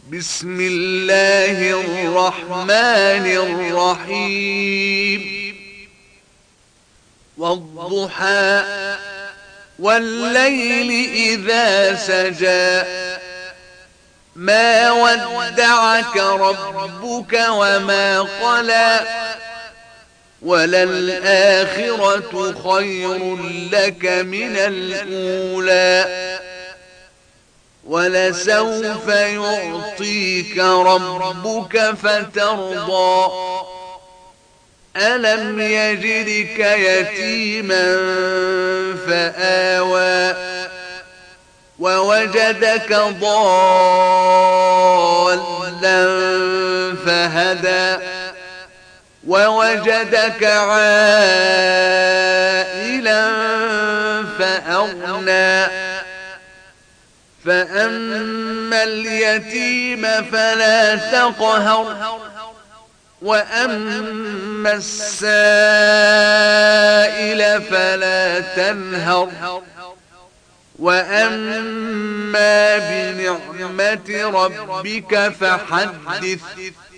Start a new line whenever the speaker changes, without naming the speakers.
بسم الله الرحمن الرحيم والضحى والليل إذا سجى ما ودعك ربك وما قلى وللآخرة خير لك من الأولى ولسوف يعطيك ربك فترضى ألم يجدك يتيما فآوى ووجدك ضالا فهدى ووجدك عائلا فأغنى فأما اليتيم فلا تقهر وأما السائل فلا تنهر وأما بنعمة ربك فحدث